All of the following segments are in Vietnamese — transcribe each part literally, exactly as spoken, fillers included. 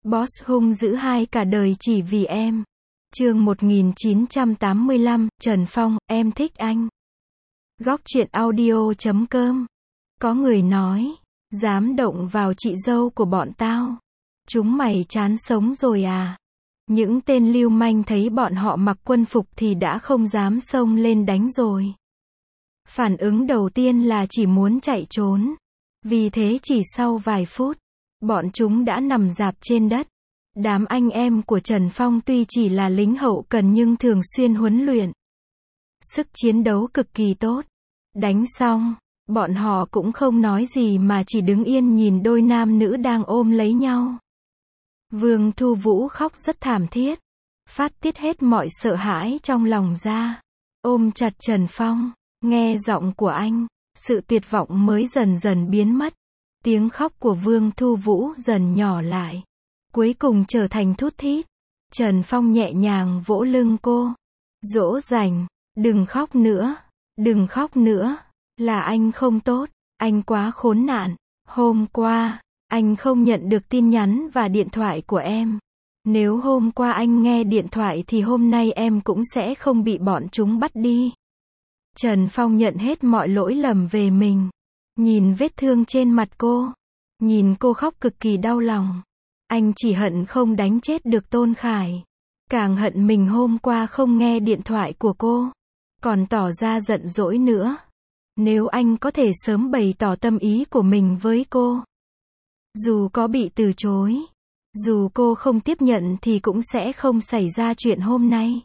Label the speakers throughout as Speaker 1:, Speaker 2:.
Speaker 1: Boss hung dữ hai cả đời chỉ vì em. Chương một nghìn chín trăm tám mươi lăm, Trần Phong, em thích anh. Góc truyện audio chấm com. Có người nói, dám động vào chị dâu của bọn tao, chúng mày chán sống rồi à. Những tên lưu manh thấy bọn họ mặc quân phục thì đã không dám xông lên đánh rồi. Phản ứng đầu tiên là chỉ muốn chạy trốn. Vì thế chỉ sau vài phút, bọn chúng đã nằm rạp trên đất. Đám anh em của Trần Phong tuy chỉ là lính hậu cần nhưng thường xuyên huấn luyện. Sức chiến đấu cực kỳ tốt. Đánh xong, bọn họ cũng không nói gì mà chỉ đứng yên nhìn đôi nam nữ đang ôm lấy nhau. Vương Thu Vũ khóc rất thảm thiết, phát tiết hết mọi sợ hãi trong lòng ra, ôm chặt Trần Phong, nghe giọng của anh, sự tuyệt vọng mới dần dần biến mất. Tiếng khóc của Vương Thu Vũ dần nhỏ lại, cuối cùng trở thành thút thít. Trần Phong nhẹ nhàng vỗ lưng cô, dỗ dành, đừng khóc nữa, đừng khóc nữa, là anh không tốt, anh quá khốn nạn. Hôm qua, anh không nhận được tin nhắn và điện thoại của em. Nếu hôm qua anh nghe điện thoại thì hôm nay em cũng sẽ không bị bọn chúng bắt đi. Trần Phong nhận hết mọi lỗi lầm về mình. Nhìn vết thương trên mặt cô, nhìn cô khóc cực kỳ đau lòng. Anh chỉ hận không đánh chết được Tôn Khải. Càng hận mình hôm qua không nghe điện thoại của cô, còn tỏ ra giận dỗi nữa. Nếu anh có thể sớm bày tỏ tâm ý của mình với cô, dù có bị từ chối, dù cô không tiếp nhận thì cũng sẽ không xảy ra chuyện hôm nay.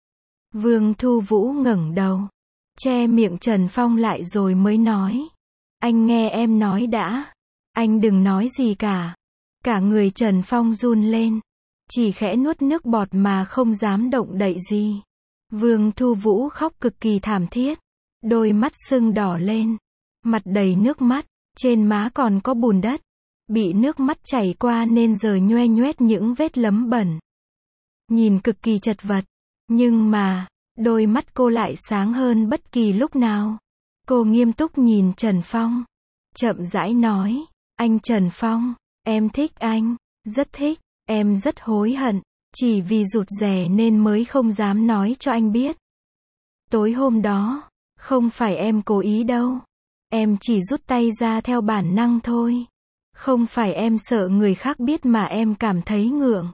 Speaker 1: Vương Thu Vũ ngẩng đầu, che miệng Trần Phong lại rồi mới nói. Anh nghe em nói đã. Anh đừng nói gì cả. Cả người Trần Phong run lên, chỉ khẽ nuốt nước bọt mà không dám động đậy gì. Vương Thu Vũ khóc cực kỳ thảm thiết, đôi mắt sưng đỏ lên, mặt đầy nước mắt, trên má còn có bùn đất, bị nước mắt chảy qua nên giờ nhoe nhoét những vết lấm bẩn. Nhìn cực kỳ chật vật, nhưng mà, đôi mắt cô lại sáng hơn bất kỳ lúc nào. Cô nghiêm túc nhìn Trần Phong, chậm rãi nói, anh Trần Phong, em thích anh, rất thích, em rất hối hận, chỉ vì rụt rè nên mới không dám nói cho anh biết. Tối hôm đó, không phải em cố ý đâu, em chỉ rút tay ra theo bản năng thôi. Không phải em sợ người khác biết mà em cảm thấy ngượng.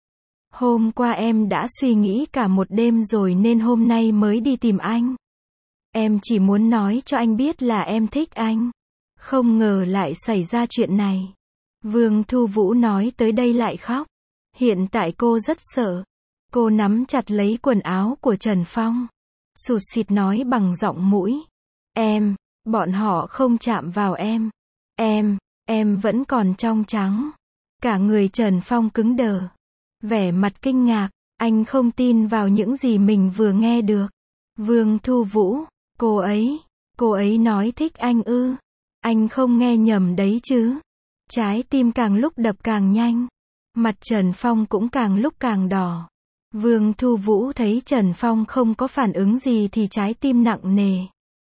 Speaker 1: Hôm qua em đã suy nghĩ cả một đêm rồi nên hôm nay mới đi tìm anh. Em chỉ muốn nói cho anh biết là em thích anh. Không ngờ lại xảy ra chuyện này. Vương Thu Vũ nói tới đây lại khóc. Hiện tại cô rất sợ. Cô nắm chặt lấy quần áo của Trần Phong, sụt sịt nói bằng giọng mũi. Em, bọn họ không chạm vào em. Em, em vẫn còn trong trắng. Cả người Trần Phong cứng đờ, vẻ mặt kinh ngạc, anh không tin vào những gì mình vừa nghe được. Vương Thu Vũ, cô ấy, cô ấy nói thích anh ư? Anh không nghe nhầm đấy chứ? Trái tim càng lúc đập càng nhanh, mặt Trần Phong cũng càng lúc càng đỏ. Vương Thu Vũ thấy Trần Phong không có phản ứng gì thì trái tim nặng nề.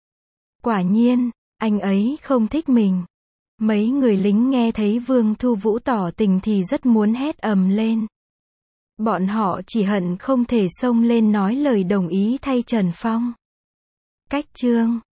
Speaker 1: Quả nhiên, anh ấy không thích mình. Mấy người lính nghe thấy Vương Thu Vũ tỏ tình thì rất muốn hét ầm lên. Bọn họ chỉ hận không thể xông lên nói lời đồng ý thay Trần Phong. Cách chương